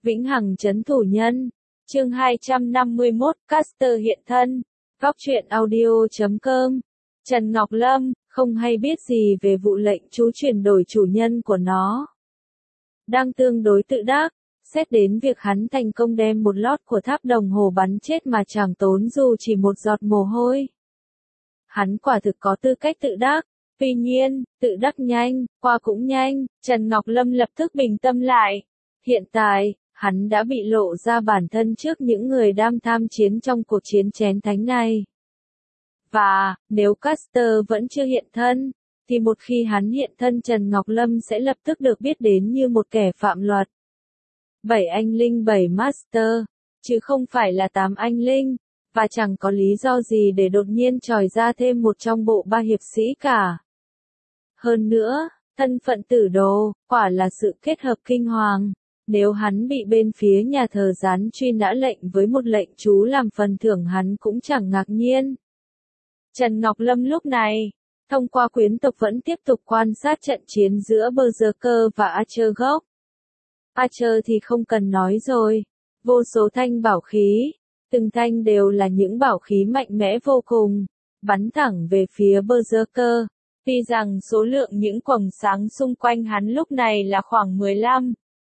Vĩnh hằng trấn thủ nhân. Chương 251, Caster hiện thân. Góc truyện audio.com. Trần Ngọc Lâm, không hay biết gì về vụ lệnh chú chuyển đổi chủ nhân của nó. Đang tương đối tự đắc, xét đến việc hắn thành công đem một lót của tháp đồng hồ bắn chết mà chẳng tốn dù chỉ một giọt mồ hôi. Hắn quả thực có tư cách tự đắc. Tuy nhiên, tự đắc nhanh, qua cũng nhanh, Trần Ngọc Lâm lập tức bình tâm lại. Hiện tại, hắn đã bị lộ ra bản thân trước những người đang tham chiến trong cuộc chiến chén thánh này. Và, nếu Caster vẫn chưa hiện thân, thì một khi hắn hiện thân Trần Ngọc Lâm sẽ lập tức được biết đến như một kẻ phạm luật. 7 anh linh 7 Master, chứ không phải là 8 anh linh, và chẳng có lý do gì để đột nhiên tròi ra thêm một trong bộ 3 hiệp sĩ cả. Hơn nữa, thân phận tử đồ, quả là sự kết hợp kinh hoàng. Nếu hắn bị bên phía nhà thờ gián truy nã lệnh với một lệnh chú làm phần thưởng hắn cũng chẳng ngạc nhiên. Trần Ngọc Lâm lúc này, thông qua quyến tộc vẫn tiếp tục quan sát trận chiến giữa Berserker và Archer gốc. Archer thì không cần nói rồi, vô số thanh bảo khí, từng thanh đều là những bảo khí mạnh mẽ vô cùng, bắn thẳng về phía Berserker. Tuy rằng số lượng những quầng sáng xung quanh hắn lúc này là khoảng 15,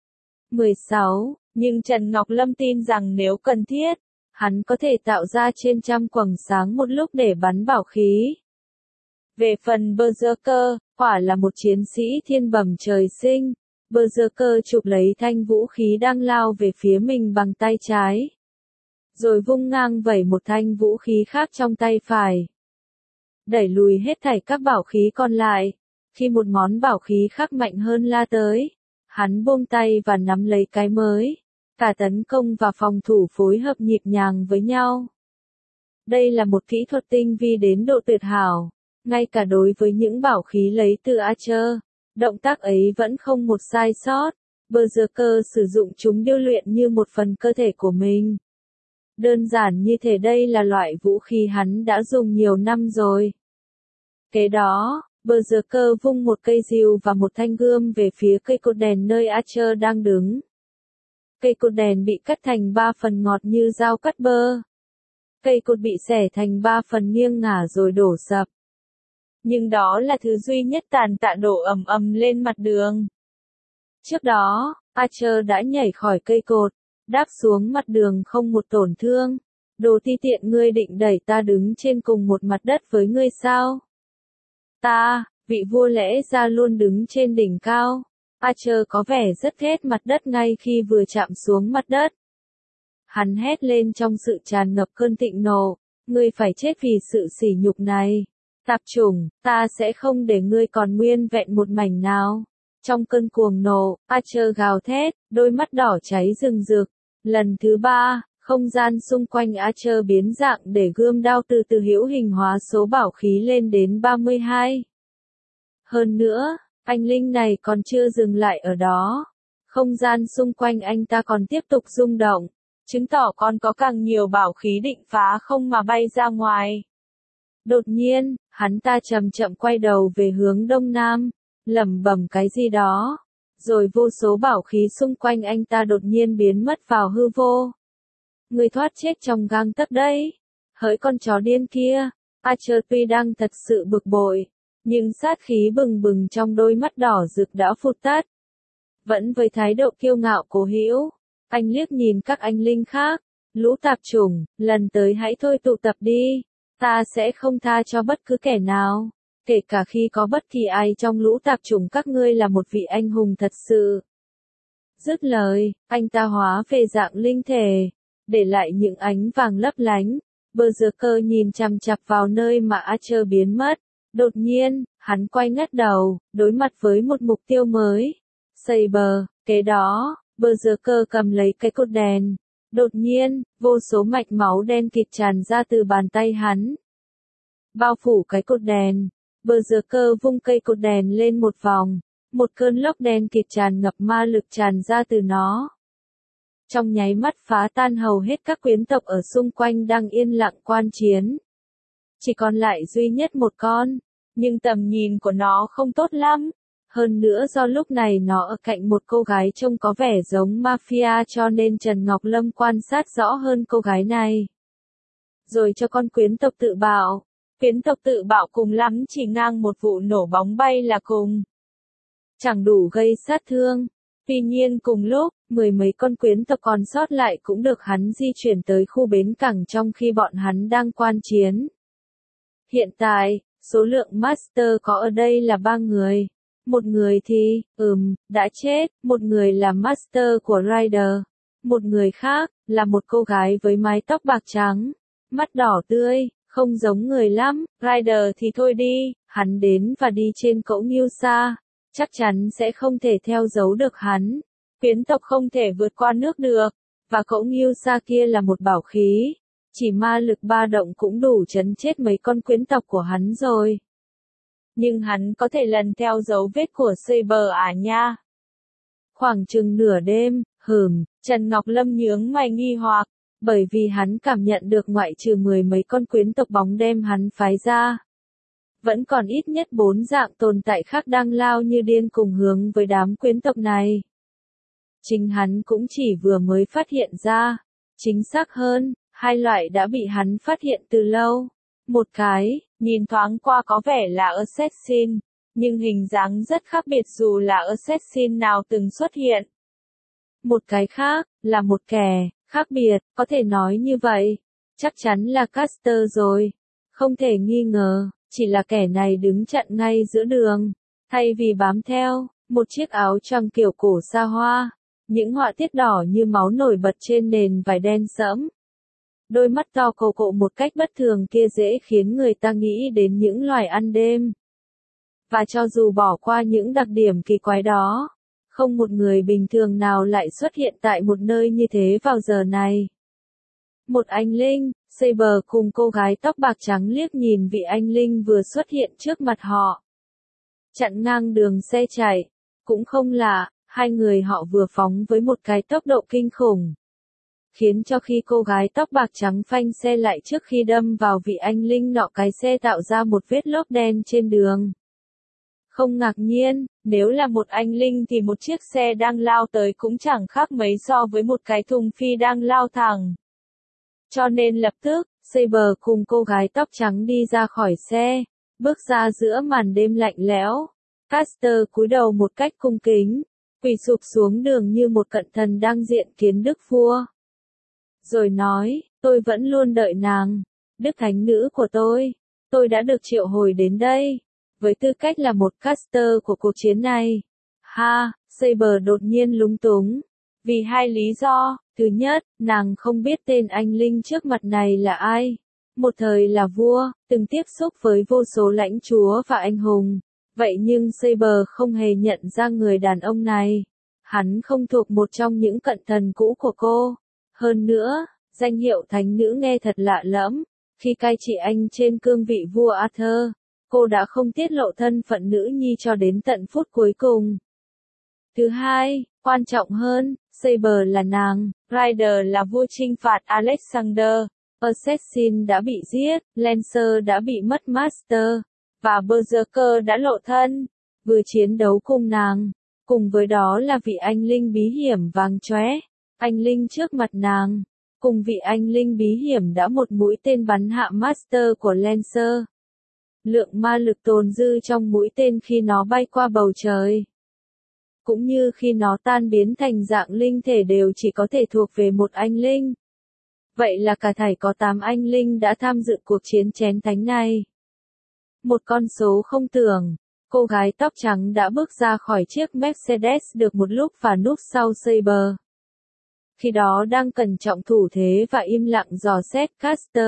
16, nhưng Trần Ngọc Lâm tin rằng nếu cần thiết, hắn có thể tạo ra trên trăm quầng sáng một lúc để bắn bảo khí. Về phần Berserker, quả là một chiến sĩ thiên bẩm trời sinh. Berserker chụp lấy thanh vũ khí đang lao về phía mình bằng tay trái, rồi vung ngang vẩy một thanh vũ khí khác trong tay phải, đẩy lùi hết thảy các bảo khí còn lại. Khi một món bảo khí khác mạnh hơn la tới, hắn buông tay và nắm lấy cái mới. Cả tấn công và phòng thủ phối hợp nhịp nhàng với nhau. Đây là một kỹ thuật tinh vi đến độ tuyệt hảo. Ngay cả đối với những bảo khí lấy từ Archer, động tác ấy vẫn không một sai sót. Berserker sử dụng chúng điêu luyện như một phần cơ thể của mình. Đơn giản như thể đây là loại vũ khí hắn đã dùng nhiều năm rồi. Kế đó, Berserker vung một cây rìu và một thanh gươm về phía cây cột đèn nơi Archer đang đứng. Cây cột đèn bị cắt thành 3 phần ngọt như dao cắt bơ. Cây cột bị xẻ thành 3 phần nghiêng ngả rồi đổ sập. Nhưng đó là thứ duy nhất tàn tạ đổ ầm ầm lên mặt đường. Trước đó, Archer đã nhảy khỏi cây cột, đáp xuống mặt đường không một tổn thương. Đồ ti tiện, ngươi định đẩy ta đứng trên cùng một mặt đất với ngươi sao? Ta, vị vua lẽ ra luôn đứng trên đỉnh cao. Archer có vẻ rất ghét mặt đất ngay khi vừa chạm xuống mặt đất. Hắn hét lên trong sự tràn ngập cơn thịnh nộ, ngươi phải chết vì sự sỉ nhục này. Tạp chủng, ta sẽ không để ngươi còn nguyên vẹn một mảnh nào. Trong cơn cuồng nộ, Archer gào thét, đôi mắt đỏ cháy rừng rực. Lần thứ 3, không gian xung quanh Archer biến dạng để gươm đao từ từ hữu hình hóa số bảo khí lên đến 32. Hơn nữa, anh linh này còn chưa dừng lại ở đó. Không gian xung quanh anh ta còn tiếp tục rung động, chứng tỏ còn có càng nhiều bảo khí định phá không mà bay ra ngoài. Đột nhiên, hắn ta chậm chậm quay đầu về hướng đông nam, lẩm bẩm cái gì đó, rồi vô số bảo khí xung quanh anh ta đột nhiên biến mất vào hư vô. Người thoát chết trong gang tấc đấy. Hỡi con chó điên kia. Archer tuy đang thật sự bực bội, nhưng sát khí bừng bừng trong đôi mắt đỏ rực đã phụt tắt. Vẫn với thái độ kiêu ngạo cố hữu, anh liếc nhìn các anh linh khác. Lũ tạp chủng, lần tới hãy thôi tụ tập đi. Ta sẽ không tha cho bất cứ kẻ nào, kể cả khi có bất kỳ ai trong lũ tạp chủng các ngươi là một vị anh hùng thật sự. Dứt lời, anh ta hóa về dạng linh thể, để lại những ánh vàng lấp lánh. Berserker nhìn chằm chằm vào nơi mà Archer biến mất. Đột nhiên, hắn quay ngắt đầu, đối mặt với một mục tiêu mới. Saber, kế đó, Berserker cầm lấy cái cột đèn. Đột nhiên, vô số mạch máu đen kịt tràn ra từ bàn tay hắn, bao phủ cái cột đèn. Berserker vung cây cột đèn lên một vòng, một cơn lốc đen kịt tràn ngập ma lực tràn ra từ nó. Trong nháy mắt phá tan hầu hết các quyến tộc ở xung quanh đang yên lặng quan chiến. Chỉ còn lại duy nhất một con, nhưng tầm nhìn của nó không tốt lắm. Hơn nữa do lúc này nó ở cạnh một cô gái trông có vẻ giống mafia cho nên Trần Ngọc Lâm quan sát rõ hơn cô gái này. Rồi cho con quyến tộc tự bạo. Quyến tộc tự bạo cùng lắm chỉ ngang một vụ nổ bóng bay là cùng. Chẳng đủ gây sát thương. Tuy nhiên cùng lúc, mười mấy con quyến tộc còn sót lại cũng được hắn di chuyển tới khu bến cảng trong khi bọn hắn đang quan chiến. Hiện tại, số lượng Master có ở đây là 3 người. Một người thì, đã chết, một người là Master của Rider. Một người khác, là một cô gái với mái tóc bạc trắng, mắt đỏ tươi, không giống người lắm. Rider thì thôi đi, hắn đến và đi trên cỗ Ngưu Sa, chắc chắn sẽ không thể theo dấu được hắn. Quyến tộc không thể vượt qua nước được, và cỗ Ngưu Sa kia là một bảo khí. Chỉ ma lực ba động cũng đủ chấn chết mấy con quyến tộc của hắn rồi. Nhưng hắn có thể lần theo dấu vết của Saber à nha. Khoảng chừng nửa đêm, Trần Ngọc Lâm nhướng mày nghi hoặc, bởi vì hắn cảm nhận được ngoại trừ 10 mấy con quyến tộc bóng đêm hắn phái ra. Vẫn còn ít nhất 4 dạng tồn tại khác đang lao như điên cùng hướng với đám quyến tộc này. Chính hắn cũng chỉ vừa mới phát hiện ra. Chính xác hơn, hai loại đã bị hắn phát hiện từ lâu. Một cái, nhìn thoáng qua có vẻ là assassin, nhưng hình dáng rất khác biệt dù là assassin nào từng xuất hiện. Một cái khác, là một kẻ, khác biệt, có thể nói như vậy. Chắc chắn là Caster rồi. Không thể nghi ngờ, chỉ là kẻ này đứng chặn ngay giữa đường. Thay vì bám theo, một chiếc áo choàng kiểu cổ xa hoa. Những họa tiết đỏ như máu nổi bật trên nền vải đen sẫm. Đôi mắt to cầu cộ một cách bất thường kia dễ khiến người ta nghĩ đến những loài ăn đêm. Và cho dù bỏ qua những đặc điểm kỳ quái đó, không một người bình thường nào lại xuất hiện tại một nơi như thế vào giờ này. Một anh linh, Saber cùng cô gái tóc bạc trắng liếc nhìn vị anh linh vừa xuất hiện trước mặt họ. Chặn ngang đường xe chạy, cũng không lạ, hai người họ vừa phóng với một cái tốc độ kinh khủng. Khiến cho khi cô gái tóc bạc trắng phanh xe lại trước khi đâm vào vị anh linh nọ cái xe tạo ra một vết lốp đen trên đường. Không ngạc nhiên, nếu là một anh linh thì một chiếc xe đang lao tới cũng chẳng khác mấy so với một cái thùng phi đang lao thẳng. Cho nên lập tức, Saber cùng cô gái tóc trắng đi ra khỏi xe, bước ra giữa màn đêm lạnh lẽo. Caster cúi đầu một cách cung kính, quỳ sụp xuống đường như một cận thần đang diện kiến đức vua. Rồi nói, tôi vẫn luôn đợi nàng, đức thánh nữ của tôi đã được triệu hồi đến đây, với tư cách là một caster của cuộc chiến này. Saber đột nhiên lúng túng, vì hai lý do. Thứ nhất, nàng không biết tên anh linh trước mặt này là ai. Một thời là vua, từng tiếp xúc với vô số lãnh chúa và anh hùng. Vậy nhưng Saber không hề nhận ra người đàn ông này. Hắn không thuộc một trong những cận thần cũ của cô. Hơn nữa, danh hiệu thánh nữ nghe thật lạ lẫm. Khi cai trị anh trên cương vị vua Arthur, cô đã không tiết lộ thân phận nữ nhi cho đến tận phút cuối cùng. Thứ hai, quan trọng hơn, Saber là nàng, Rider là vua chinh phạt Alexander, Assassin đã bị giết, Lancer đã bị mất Master, và Berserker đã lộ thân, vừa chiến đấu cùng nàng. Cùng với đó là vị anh linh bí hiểm vàng chóe, anh linh trước mặt nàng. Cùng vị anh linh bí hiểm đã một mũi tên bắn hạ Master của Lancer. Lượng ma lực tồn dư trong mũi tên khi nó bay qua bầu trời, cũng như khi nó tan biến thành dạng linh thể đều chỉ có thể thuộc về một anh linh. Vậy là cả thảy có 8 anh linh đã tham dự cuộc chiến chén thánh này. Một con số không tưởng. Cô gái tóc trắng đã bước ra khỏi chiếc Mercedes được một lúc và núp sau Saber. Khi đó đang cẩn trọng thủ thế và im lặng dò xét Caster.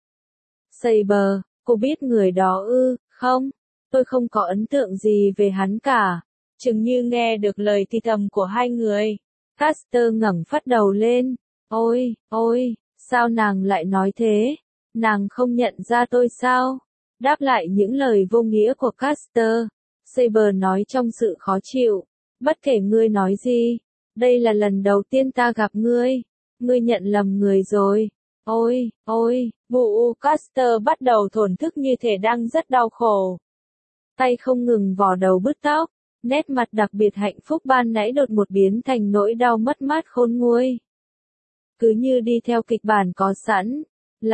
Saber, cô biết người đó ư? Không, tôi không có ấn tượng gì về hắn cả. Chừng như nghe được lời thì thầm của hai người. Caster ngẩng phát đầu lên. Ôi, sao nàng lại nói thế? Nàng không nhận ra tôi sao? Đáp lại những lời vô nghĩa của Caster, Saber nói trong sự khó chịu. Bất kể ngươi nói gì, đây là lần đầu tiên ta gặp ngươi. Ngươi nhận lầm người rồi. Ôi, vụ Caster bắt đầu thổn thức như thể đang rất đau khổ. Tay không ngừng vò đầu bứt tóc. Nét mặt đặc biệt hạnh phúc ban nãy đột một biến thành nỗi đau mất mát khôn nguôi. Cứ như đi theo kịch bản có sẵn.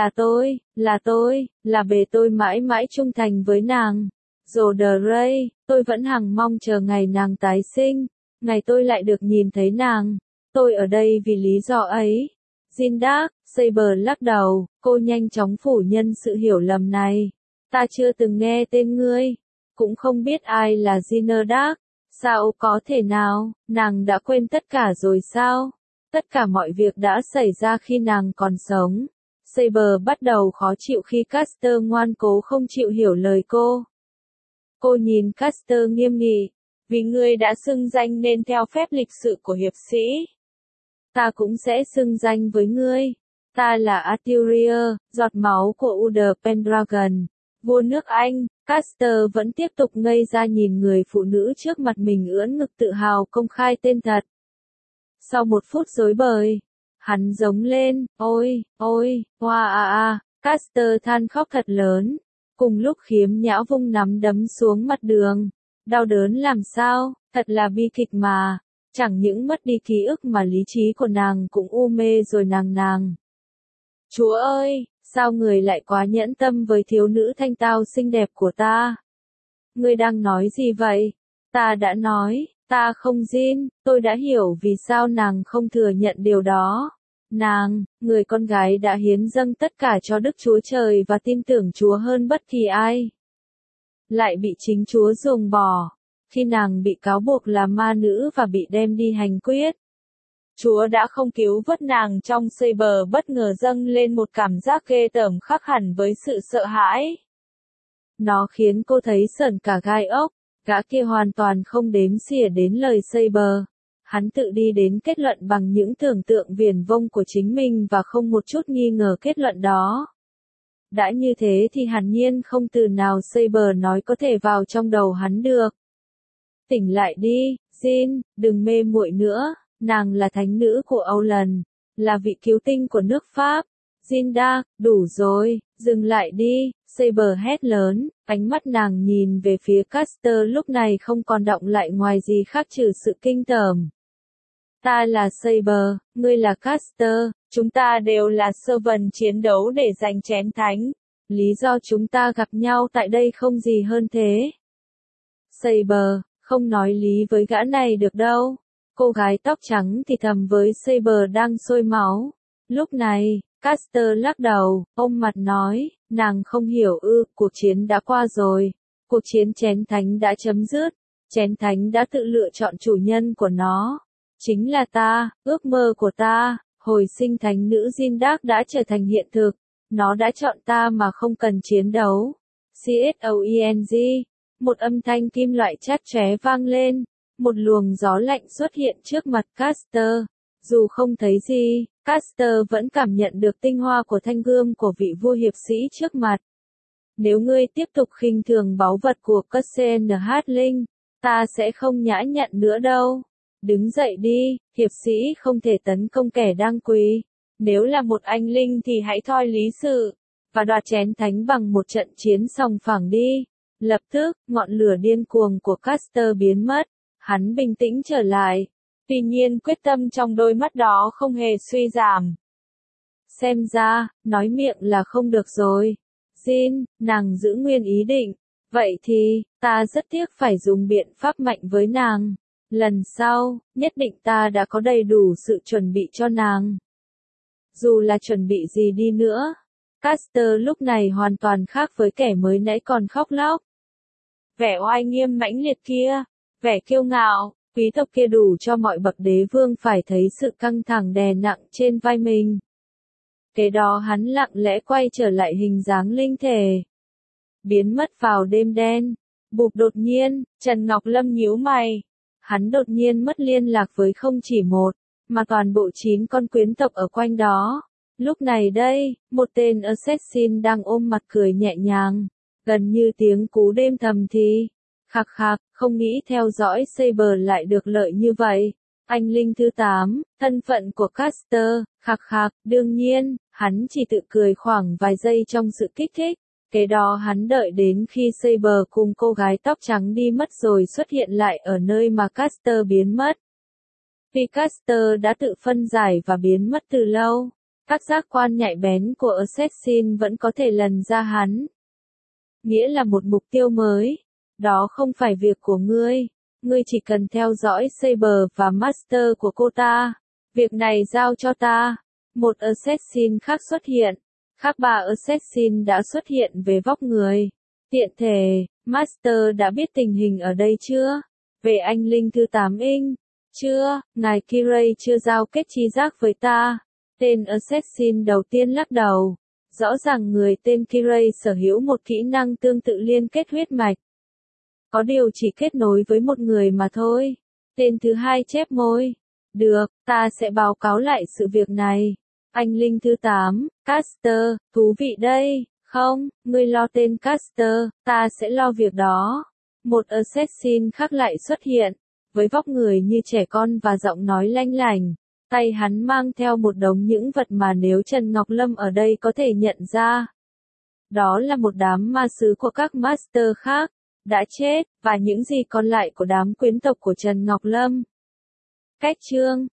Là bề tôi mãi mãi trung thành với nàng. Rồi The Ray, tôi vẫn hằng mong chờ ngày nàng tái sinh, ngày tôi lại được nhìn thấy nàng. Tôi ở đây vì lý do ấy. Jin Dark, Saber lắc đầu, cô nhanh chóng phủ nhận sự hiểu lầm này. Ta chưa từng nghe tên ngươi, cũng không biết ai là Jin Dark. Sao có thể nào, nàng đã quên tất cả rồi sao? Tất cả mọi việc đã xảy ra khi nàng còn sống. Saber bắt đầu khó chịu khi Caster ngoan cố không chịu hiểu lời cô. Cô nhìn Caster nghiêm nghị, vì ngươi đã xưng danh nên theo phép lịch sự của hiệp sĩ. Ta cũng sẽ xưng danh với ngươi. Ta là Arthurier, giọt máu của Uther Pendragon, vua nước Anh. Caster vẫn tiếp tục ngây ra nhìn người phụ nữ trước mặt mình ưỡn ngực tự hào công khai tên thật. Sau một phút rối bời, hắn giống lên, ôi, hoa. Caster than khóc thật lớn. Cùng lúc Khiếm Nhã vung nắm đấm xuống mặt đường. Đau đớn làm sao, thật là bi kịch mà. Chẳng những mất đi ký ức mà lý trí của nàng cũng u mê rồi nàng. Chúa ơi, sao người lại quá nhẫn tâm với thiếu nữ thanh tao xinh đẹp của ta? Ngươi đang nói gì vậy? Ta đã nói, ta không Jin, tôi đã hiểu vì sao nàng không thừa nhận điều đó. Nàng, người con gái đã hiến dâng tất cả cho Đức Chúa Trời và tin tưởng Chúa hơn bất kỳ ai. Lại bị chính Chúa ruồng bỏ. Khi nàng bị cáo buộc là ma nữ và bị đem đi hành quyết. Chúa đã không cứu vớt nàng trong Saber bất ngờ dâng lên một cảm giác ghê tởm khác hẳn với sự sợ hãi. Nó khiến cô thấy sởn cả gai ốc, gã kia hoàn toàn không đếm xỉa đến lời Saber. Hắn tự đi đến kết luận bằng những tưởng tượng viển vông của chính mình và không một chút nghi ngờ kết luận đó. Đã như thế thì hẳn nhiên không từ nào Saber nói có thể vào trong đầu hắn được. Tỉnh lại đi, Jin, đừng mê muội nữa, nàng là thánh nữ của Owlan, là vị cứu tinh của nước Pháp. Jin Dark, đủ rồi, dừng lại đi, Saber hét lớn, ánh mắt nàng nhìn về phía Caster lúc này không còn động lại ngoài gì khác trừ sự kinh tởm. Ta là Saber, ngươi là Caster, chúng ta đều là servant chiến đấu để giành chén thánh. Lý do chúng ta gặp nhau tại đây không gì hơn thế. Saber, không nói lý với gã này được đâu. Cô gái tóc trắng thì thầm với Saber đang sôi máu. Lúc này, Caster lắc đầu, ôm mặt nói, nàng không hiểu cuộc chiến đã qua rồi. Cuộc chiến chén thánh đã chấm dứt. Chén thánh đã tự lựa chọn chủ nhân của nó. Chính là ta, ước mơ của ta, hồi sinh thánh nữ Jin Dark đã trở thành hiện thực. Nó đã chọn ta mà không cần chiến đấu. CSOENG. Một âm thanh kim loại chát chóe vang lên. Một luồng gió lạnh xuất hiện trước mặt Caster. Dù không thấy gì, Caster vẫn cảm nhận được tinh hoa của thanh gươm của vị vua hiệp sĩ trước mặt. Nếu ngươi tiếp tục khinh thường báu vật của KCNH Linh, ta sẽ không nhã nhặn nữa đâu. Đứng dậy đi, hiệp sĩ không thể tấn công kẻ đang quỳ. Nếu là một anh linh thì hãy thoi lý sự, và đoạt chén thánh bằng một trận chiến sòng phẳng đi. Lập tức, ngọn lửa điên cuồng của Caster biến mất. Hắn bình tĩnh trở lại. Tuy nhiên quyết tâm trong đôi mắt đó không hề suy giảm. Xem ra, nói miệng là không được rồi. Jin, nàng giữ nguyên ý định. Vậy thì, ta rất tiếc phải dùng biện pháp mạnh với nàng. Lần sau, nhất định ta đã có đầy đủ sự chuẩn bị cho nàng. Dù là chuẩn bị gì đi nữa, Caster lúc này hoàn toàn khác với kẻ mới nãy còn khóc lóc. Vẻ oai nghiêm mãnh liệt kia, vẻ kiêu ngạo, quý tộc kia đủ cho mọi bậc đế vương phải thấy sự căng thẳng đè nặng trên vai mình. Kế đó hắn lặng lẽ quay trở lại hình dáng linh thể. Biến mất vào đêm đen. Bụp đột nhiên, Trần Ngọc Lâm nhíu mày. Hắn đột nhiên mất liên lạc với không chỉ một, mà toàn bộ 9 con quyến tộc ở quanh đó. Lúc này đây, một tên assassin đang ôm mặt cười nhẹ nhàng, gần như tiếng cú đêm thầm thì. Khạc khạc, không nghĩ theo dõi Saber lại được lợi như vậy. Anh linh thứ 8, thân phận của Caster, khạc khạc, đương nhiên, hắn chỉ tự cười khoảng vài giây trong sự kích thích. Kế đó hắn đợi đến khi Saber cùng cô gái tóc trắng đi mất rồi xuất hiện lại ở nơi mà Caster biến mất. Vì Caster đã tự phân giải và biến mất từ lâu, các giác quan nhạy bén của Assassin vẫn có thể lần ra hắn. Nghĩa là một mục tiêu mới. Đó không phải việc của ngươi. Ngươi chỉ cần theo dõi Saber và Master của cô ta. Việc này giao cho ta. Một Assassin khác xuất hiện. Khác ba Assassin đã xuất hiện về vóc người. Tiện thể, Master đã biết tình hình ở đây chưa? Về anh linh thứ 8 inch. Chưa, ngài Kirei chưa giao kết chi giác với ta. Tên Assassin đầu tiên lắc đầu. Rõ ràng người tên Kirei sở hữu một kỹ năng tương tự liên kết huyết mạch. Có điều chỉ kết nối với một người mà thôi. Tên thứ hai chép môi. Được, ta sẽ báo cáo lại sự việc này. Anh linh thứ 8, Caster, thú vị đây. Không, ngươi lo tên Caster, ta sẽ lo việc đó. Một Assassin khác lại xuất hiện. Với vóc người như trẻ con và giọng nói lanh lảnh. Tay hắn mang theo một đống những vật mà nếu Trần Ngọc Lâm ở đây có thể nhận ra. Đó là một đám ma sứ của các master khác, đã chết, và những gì còn lại của đám quyến tộc của Trần Ngọc Lâm. Cách chương